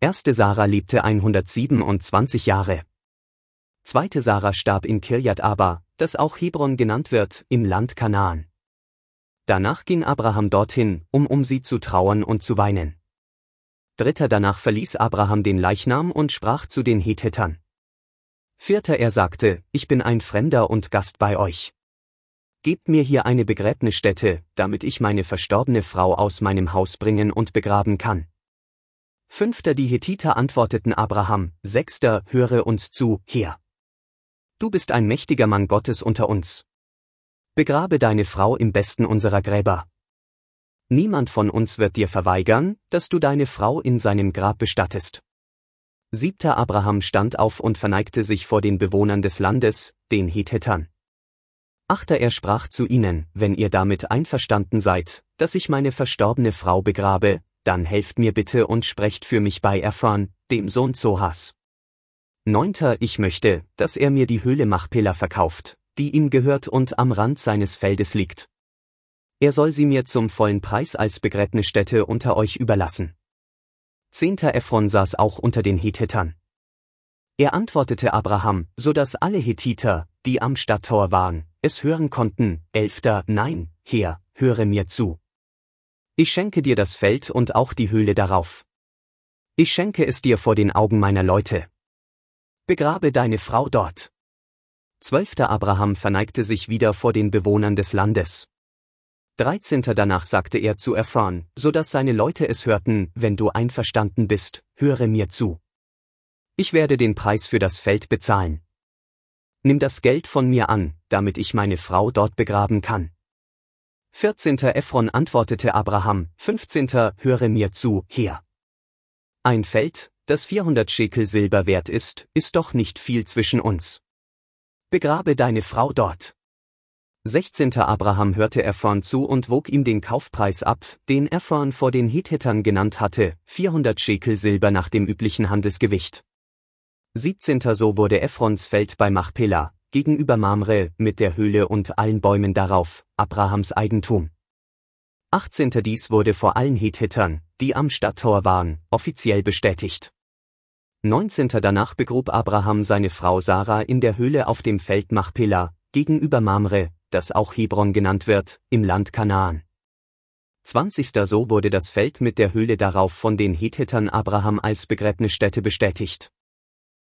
Erste Sarah lebte 127 Jahre. Zweite Sarah starb in Kirjat Arba, das auch Hebron genannt wird, im Land Kanaan. Danach ging Abraham dorthin, um sie zu trauern und zu weinen. Dritter danach verließ Abraham den Leichnam und sprach zu den Hethitern. Vierter er sagte, ich bin ein Fremder und Gast bei euch. Gebt mir hier eine Begräbnisstätte, damit ich meine verstorbene Frau aus meinem Haus bringen und begraben kann. Fünfter die Hethiter antworteten Abraham, Sechster höre uns zu, Herr. Du bist ein mächtiger Mann Gottes unter uns. Begrabe deine Frau im besten unserer Gräber. Niemand von uns wird dir verweigern, dass du deine Frau in seinem Grab bestattest. Siebter Abraham stand auf und verneigte sich vor den Bewohnern des Landes, den Hethitern. Achter er sprach zu ihnen, wenn ihr damit einverstanden seid, dass ich meine verstorbene Frau begrabe, dann helft mir bitte und sprecht für mich bei Ephron, dem Sohn Zohas. Neunter ich möchte, dass er mir die Höhle Machpelah verkauft, die ihm gehört und am Rand seines Feldes liegt. Er soll sie mir zum vollen Preis als Begräbnisstätte unter euch überlassen. Zehnter Ephron saß auch unter den Hethitern. Er antwortete Abraham, so dass alle Hethiter, die am Stadttor waren, es hören konnten. Elfter, nein, Herr, höre mir zu. Ich schenke dir das Feld und auch die Höhle darauf. Ich schenke es dir vor den Augen meiner Leute. Begrabe deine Frau dort. Zwölfter Abraham verneigte sich wieder vor den Bewohnern des Landes. 13. danach sagte er zu Ephron, so dass seine Leute es hörten, wenn du einverstanden bist, höre mir zu. Ich werde den Preis für das Feld bezahlen. Nimm das Geld von mir an, damit ich meine Frau dort begraben kann. 14. Ephron antwortete Abraham, 15. höre mir zu, Herr. Ein Feld, das 400 Schekel Silber wert ist doch nicht viel zwischen uns. Begrabe deine Frau dort. 16. Abraham hörte Ephron zu und wog ihm den Kaufpreis ab, den Ephron vor den Hethitern genannt hatte, 400 Schekel Silber nach dem üblichen Handelsgewicht. 17. so wurde Ephrons Feld bei Machpelah, gegenüber Mamre, mit der Höhle und allen Bäumen darauf, Abrahams Eigentum. 18. dies wurde vor allen Hethitern, die am Stadttor waren, offiziell bestätigt. 19. danach begrub Abraham seine Frau Sarah in der Höhle auf dem Feld Machpelah, gegenüber Mamre, das auch Hebron genannt wird, im Land Kanaan. 20. so wurde das Feld mit der Höhle darauf von den Hethitern Abraham als Begräbnisstätte bestätigt.